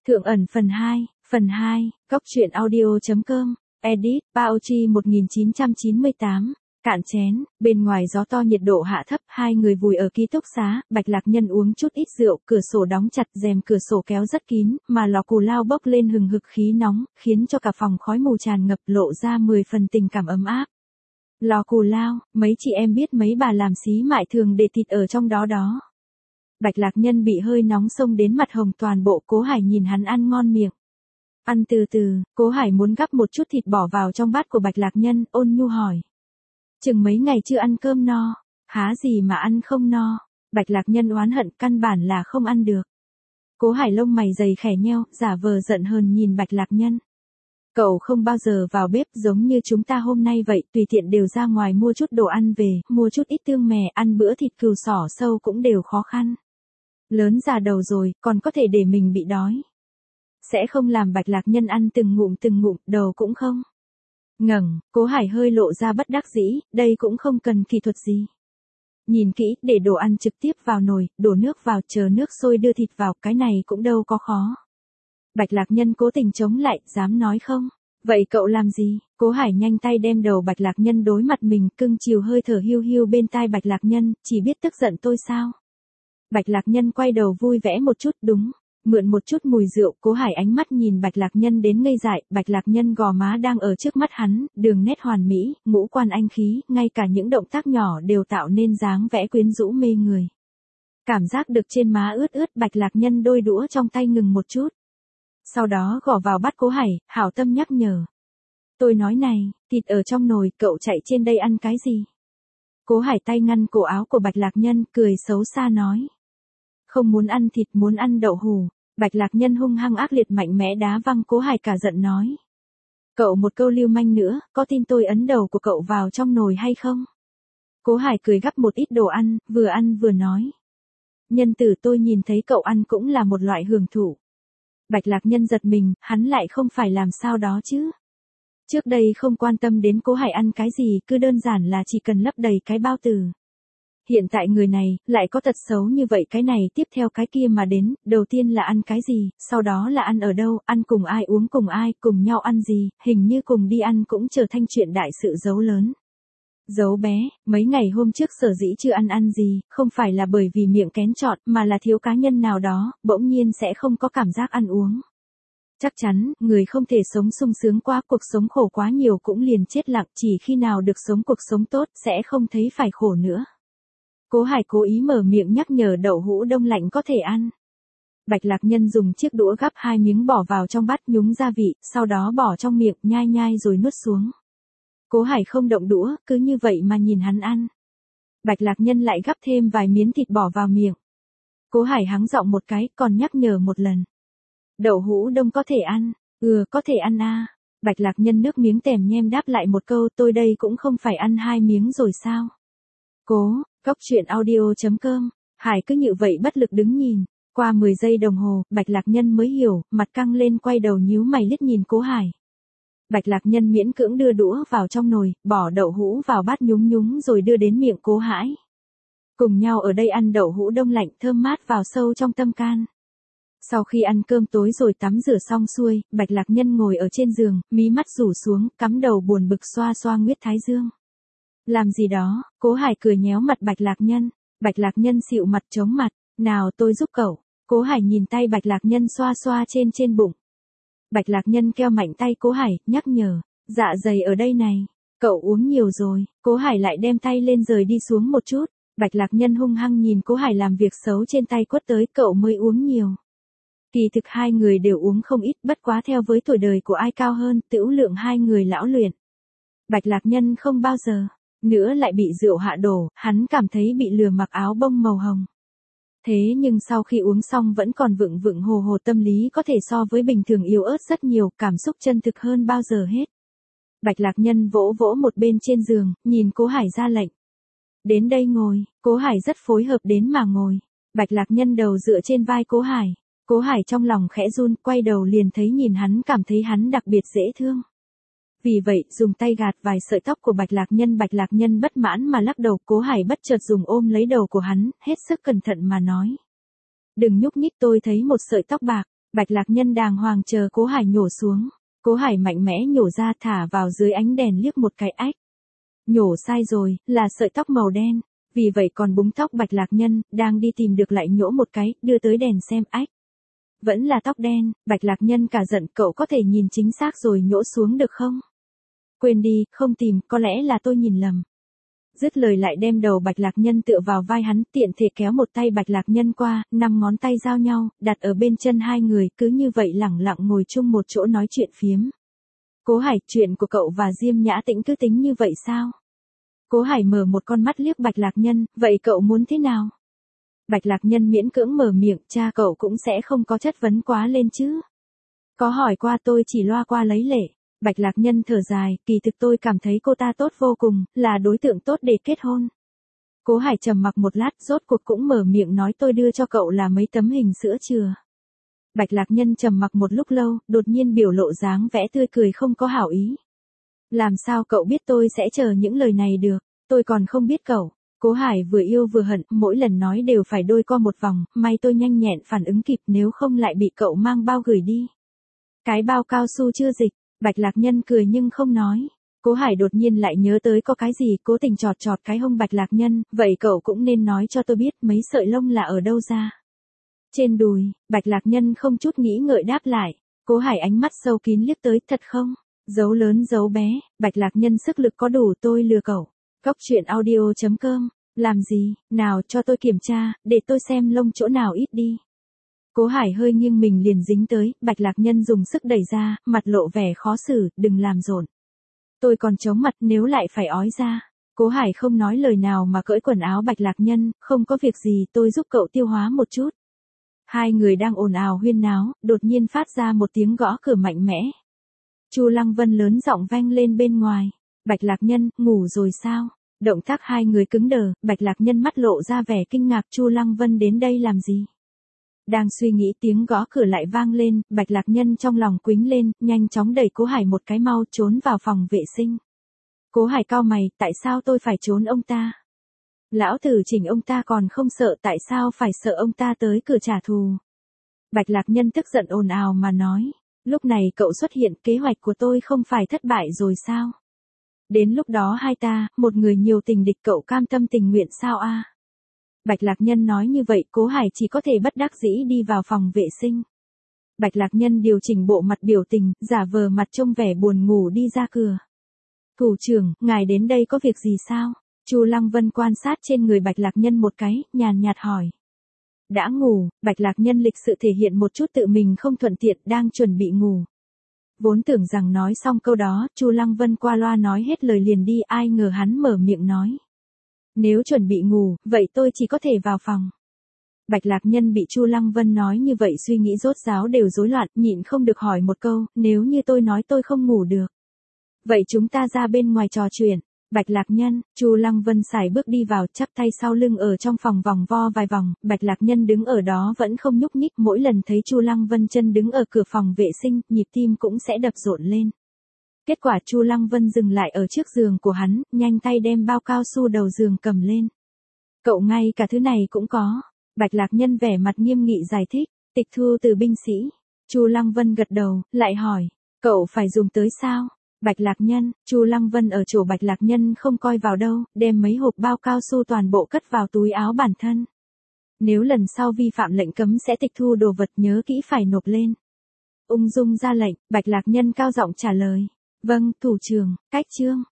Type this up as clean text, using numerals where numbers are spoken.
Thượng ẩn phần 2, Cóc truyện audio.com, edit, Baochi 1998, cạn chén, bên ngoài gió to nhiệt độ hạ thấp, hai người vùi ở ký túc xá, Bạch Lạc Nhân uống chút ít rượu, cửa sổ đóng chặt, rèm cửa sổ kéo rất kín, mà lò cù lao bốc lên hừng hực khí nóng, khiến cho cả phòng khói mù tràn ngập, lộ ra 10 phần tình cảm ấm áp. Lò cù lao, mấy chị em biết mấy bà làm xí mại thường để thịt ở trong đó đó. Bạch Lạc Nhân bị hơi nóng xông đến mặt hồng toàn bộ. Cố Hải nhìn hắn ăn ngon miệng. Ăn từ từ, Cố Hải muốn gắp một chút thịt bỏ vào trong bát của Bạch Lạc Nhân, ôn nhu hỏi. Chừng mấy ngày chưa ăn cơm no, há gì mà ăn không no. Bạch Lạc Nhân oán hận, căn bản là không ăn được. Cố Hải lông mày dày khẻ nheo, giả vờ giận hờn nhìn Bạch Lạc Nhân. Cậu không bao giờ vào bếp giống như chúng ta hôm nay vậy, tùy tiện đều ra ngoài mua chút đồ ăn về, mua chút ít tương mè, ăn bữa thịt cừu xỏ sâu cũng đều khó khăn. Lớn già đầu rồi, còn có thể để mình bị đói. Sẽ không làm Bạch Lạc Nhân ăn từng ngụm, đầu cũng không. Ngẩng, Cố Hải hơi lộ ra bất đắc dĩ, đây cũng không cần kỹ thuật gì. Nhìn kỹ, để đồ ăn trực tiếp vào nồi, đổ nước vào, chờ nước sôi đưa thịt vào, cái này cũng đâu có khó. Bạch Lạc Nhân cố tình chống lại, dám nói không? Vậy cậu làm gì? Cố Hải nhanh tay đem đầu Bạch Lạc Nhân đối mặt mình, cưng chiều hơi thở hiu hiu bên tai Bạch Lạc Nhân, chỉ biết tức giận tôi sao? Bạch Lạc Nhân quay đầu vui vẻ một chút, đúng, mượn một chút mùi rượu. Cố Hải ánh mắt nhìn Bạch Lạc Nhân đến ngây dại, Bạch Lạc Nhân gò má đang ở trước mắt hắn, đường nét hoàn mỹ, ngũ quan anh khí, ngay cả những động tác nhỏ đều tạo nên dáng vẽ quyến rũ mê người. Cảm giác được trên má ướt ướt, Bạch Lạc Nhân đôi đũa trong tay ngừng một chút. Sau đó gõ vào bát Cố Hải, hảo tâm nhắc nhở. Tôi nói này, thịt ở trong nồi, cậu chạy trên đây ăn cái gì? Cố Hải tay ngăn cổ áo của Bạch Lạc Nhân, cười xấu xa nói. Không muốn ăn thịt, muốn ăn đậu hủ. Bạch Lạc Nhân hung hăng ác liệt mạnh mẽ đá văng Cố Hải, cả giận nói. Cậu một câu lưu manh nữa, có tin tôi ấn đầu của cậu vào trong nồi hay không? Cố Hải cười gắp một ít đồ ăn vừa nói. Nhân tử, tôi nhìn thấy cậu ăn cũng là một loại hưởng thụ. Bạch Lạc Nhân giật mình, hắn lại không phải làm sao đó chứ. Trước đây không quan tâm đến Cố Hải ăn cái gì, cứ đơn giản là chỉ cần lấp đầy cái bao tử. Hiện tại người này, lại có tật xấu như vậy, cái này tiếp theo cái kia mà đến, đầu tiên là ăn cái gì, sau đó là ăn ở đâu, ăn cùng ai, uống cùng ai, cùng nhau ăn gì, hình như cùng đi ăn cũng trở thành chuyện đại sự giấu lớn. Giấu bé, mấy ngày hôm trước sở dĩ chưa ăn gì, không phải là bởi vì miệng kén chọn, mà là thiếu cá nhân nào đó, bỗng nhiên sẽ không có cảm giác ăn uống. Chắc chắn, người không thể sống sung sướng quá, cuộc sống khổ quá nhiều cũng liền chết lặng, chỉ khi nào được sống cuộc sống tốt, sẽ không thấy phải khổ nữa. Cố Hải cố ý mở miệng nhắc nhở đậu hũ đông lạnh có thể ăn. Bạch Lạc Nhân dùng chiếc đũa gắp 2 miếng bỏ vào trong bát, nhúng gia vị, sau đó bỏ trong miệng, nhai rồi nuốt xuống. Cố Hải không động đũa, cứ như vậy mà nhìn hắn ăn. Bạch Lạc Nhân lại gắp thêm vài miếng thịt bỏ vào miệng. Cố Hải hắng giọng một cái, còn nhắc nhở một lần. Đậu hũ đông có thể ăn, có thể ăn à. Bạch Lạc Nhân nước miếng tèm nhem đáp lại một câu, tôi đây cũng không phải ăn 2 miếng rồi sao. Cóc truyện audio.com, Hải cứ như vậy bất lực đứng nhìn. Qua 10 giây đồng hồ, Bạch Lạc Nhân mới hiểu, mặt căng lên quay đầu nhíu mày liếc nhìn Cố Hải. Bạch Lạc Nhân miễn cưỡng đưa đũa vào trong nồi, bỏ đậu hũ vào bát nhúng rồi đưa đến miệng Cố Hải. Cùng nhau ở đây ăn đậu hũ đông lạnh thơm mát vào sâu trong tâm can. Sau khi ăn cơm tối rồi tắm rửa xong xuôi, Bạch Lạc Nhân ngồi ở trên giường, mí mắt rủ xuống, cắm đầu buồn bực xoa xoa huyết thái dương. Làm gì đó? Cố Hải cười nhéo mặt Bạch Lạc Nhân. Bạch Lạc Nhân xịu mặt chống mặt. Nào tôi giúp cậu. Cố Hải nhìn tay Bạch Lạc Nhân xoa xoa trên bụng. Bạch Lạc Nhân keo mạnh tay Cố Hải, nhắc nhở. Dạ dày ở đây này. Cậu uống nhiều rồi. Cố Hải lại đem tay lên rời đi xuống một chút. Bạch Lạc Nhân hung hăng nhìn Cố Hải làm việc xấu trên tay quất tới, cậu mới uống nhiều. Kỳ thực hai người đều uống không ít, bất quá theo với tuổi đời của ai cao hơn, tửu lượng hai người lão luyện. Bạch Lạc Nhân không bao giờ nữa lại bị rượu hạ đổ, hắn cảm thấy bị lừa mặc áo bông màu hồng. Thế nhưng sau khi uống xong vẫn còn vựng hồ, tâm lý có thể so với bình thường yếu ớt rất nhiều, cảm xúc chân thực hơn bao giờ hết. Bạch Lạc Nhân vỗ một bên trên giường, nhìn Cố Hải ra lệnh. Đến đây ngồi. Cố Hải rất phối hợp đến mà ngồi. Bạch Lạc Nhân đầu dựa trên vai Cố Hải. Cố Hải trong lòng khẽ run, quay đầu liền thấy nhìn hắn, cảm thấy hắn đặc biệt dễ thương. Vì vậy, dùng tay gạt vài sợi tóc của Bạch Lạc Nhân bất mãn mà lắc đầu. Cố Hải bất chợt dùng ôm lấy đầu của hắn, hết sức cẩn thận mà nói. Đừng nhúc nhích, tôi thấy một sợi tóc bạc. Bạch Lạc Nhân đàng hoàng chờ Cố Hải nhổ xuống. Cố Hải mạnh mẽ nhổ ra thả vào dưới ánh đèn liếc một cái ách. Nhổ sai rồi, là sợi tóc màu đen. Vì vậy còn búng tóc Bạch Lạc Nhân, đang đi tìm được lại nhổ một cái, đưa tới đèn xem ách. Vẫn là tóc đen, Bạch Lạc Nhân cả giận, cậu có thể nhìn chính xác rồi nhổ xuống được không? Quên đi, không tìm, có lẽ là tôi nhìn lầm. Dứt lời lại đem đầu Bạch Lạc Nhân tựa vào vai hắn, tiện thể kéo một tay Bạch Lạc Nhân qua, 5 ngón tay giao nhau, đặt ở bên chân hai người, cứ như vậy lẳng lặng ngồi chung một chỗ nói chuyện phiếm. Cố Hải, chuyện của cậu và Diêm Nhã Tĩnh cứ tính như vậy sao? Cố Hải mở một con mắt liếc Bạch Lạc Nhân, vậy cậu muốn thế nào? Bạch Lạc Nhân miễn cưỡng mở miệng, cha cậu cũng sẽ không có chất vấn quá lên chứ. Có hỏi qua tôi chỉ loa qua lấy lệ. Bạch Lạc Nhân thở dài, kỳ thực tôi cảm thấy cô ta tốt vô cùng, là đối tượng tốt để kết hôn. Cố Hải trầm mặc một lát, rốt cuộc cũng mở miệng nói tôi đưa cho cậu là mấy tấm hình sữa chừa. Bạch Lạc Nhân trầm mặc một lúc lâu, đột nhiên biểu lộ dáng vẻ tươi cười không có hảo ý. Làm sao cậu biết tôi sẽ chờ những lời này được, tôi còn không biết cậu. Cố Hải vừa yêu vừa hận, mỗi lần nói đều phải đôi co một vòng, may tôi nhanh nhẹn phản ứng kịp nếu không lại bị cậu mang bao gửi đi. Cái bao cao su chưa dịch, Bạch Lạc Nhân cười nhưng không nói. Cố Hải đột nhiên lại nhớ tới có cái gì, cố tình chọt chọt cái hông Bạch Lạc Nhân, vậy cậu cũng nên nói cho tôi biết mấy sợi lông là ở đâu ra. Trên đùi, Bạch Lạc Nhân không chút nghĩ ngợi đáp lại. Cố Hải ánh mắt sâu kín liếc tới, thật không? Dấu lớn dấu bé, Bạch Lạc Nhân sức lực có đủ, tôi lừa cậu. Cóc truyện audio.com, làm gì, nào cho tôi kiểm tra, để tôi xem lông chỗ nào ít đi. Cố Hải hơi nghiêng mình liền dính tới, Bạch Lạc Nhân dùng sức đẩy ra, mặt lộ vẻ khó xử, đừng làm rộn. Tôi còn chống mặt nếu lại phải ói ra. Cố Hải không nói lời nào mà cởi quần áo Bạch Lạc Nhân, không có việc gì, tôi giúp cậu tiêu hóa một chút. Hai người đang ồn ào huyên náo, đột nhiên phát ra một tiếng gõ cửa mạnh mẽ. Chu Lăng Vân lớn giọng vang lên bên ngoài. Bạch Lạc Nhân, ngủ rồi sao? Động tác hai người cứng đờ, Bạch Lạc Nhân mắt lộ ra vẻ kinh ngạc, Chu Lăng Vân đến đây làm gì? Đang suy nghĩ tiếng gõ cửa lại vang lên, Bạch Lạc Nhân trong lòng quĩnh lên, nhanh chóng đẩy Cố Hải một cái mau trốn vào phòng vệ sinh. Cố Hải cau mày, tại sao tôi phải trốn ông ta? Lão tử chỉnh ông ta còn không sợ, tại sao phải sợ ông ta tới cửa trả thù? Bạch Lạc Nhân tức giận ồn ào mà nói, lúc này cậu xuất hiện, kế hoạch của tôi không phải thất bại rồi sao? Đến lúc đó hai ta, một người nhiều tình địch, cậu cam tâm tình nguyện sao a? Bạch Lạc Nhân nói như vậy, Cố Hải chỉ có thể bất đắc dĩ đi vào phòng vệ sinh. Bạch Lạc Nhân điều chỉnh bộ mặt biểu tình, giả vờ mặt trông vẻ buồn ngủ đi ra cửa. Thủ trưởng, ngài đến đây có việc gì sao? Chu Lăng Vân quan sát trên người Bạch Lạc Nhân một cái, nhàn nhạt hỏi. Đã ngủ, Bạch Lạc Nhân lịch sự thể hiện một chút tự mình không thuận tiện, đang chuẩn bị ngủ. Vốn tưởng rằng nói xong câu đó, Chu Lăng Vân qua loa nói hết lời liền đi, ai ngờ hắn mở miệng nói. Nếu chuẩn bị ngủ, vậy tôi chỉ có thể vào phòng. Bạch Lạc Nhân bị Chu Lăng Vân nói như vậy suy nghĩ rốt ráo đều rối loạn, nhịn không được hỏi một câu, nếu như tôi nói tôi không ngủ được. Vậy chúng ta ra bên ngoài trò chuyện. Bạch Lạc Nhân, Chu Lăng Vân sải bước đi vào, chắp tay sau lưng ở trong phòng vòng vo vài vòng, Bạch Lạc Nhân đứng ở đó vẫn không nhúc nhích, mỗi lần thấy Chu Lăng Vân chân đứng ở cửa phòng vệ sinh, nhịp tim cũng sẽ đập rộn lên. Kết quả Chu Lăng Vân dừng lại ở trước giường của hắn, nhanh tay đem bao cao su đầu giường cầm lên. Cậu ngay cả thứ này cũng có. Bạch Lạc Nhân vẻ mặt nghiêm nghị giải thích, tịch thu từ binh sĩ. Chu Lăng Vân gật đầu, lại hỏi, cậu phải dùng tới sao? Bạch Lạc Nhân, Chu Lăng Vân ở chỗ Bạch Lạc Nhân không coi vào đâu, đem mấy hộp bao cao su toàn bộ cất vào túi áo bản thân. Nếu lần sau vi phạm lệnh cấm sẽ tịch thu đồ vật, nhớ kỹ phải nộp lên. Ung dung ra lệnh, Bạch Lạc Nhân cao giọng trả lời. Vâng, thủ trưởng, cách chương.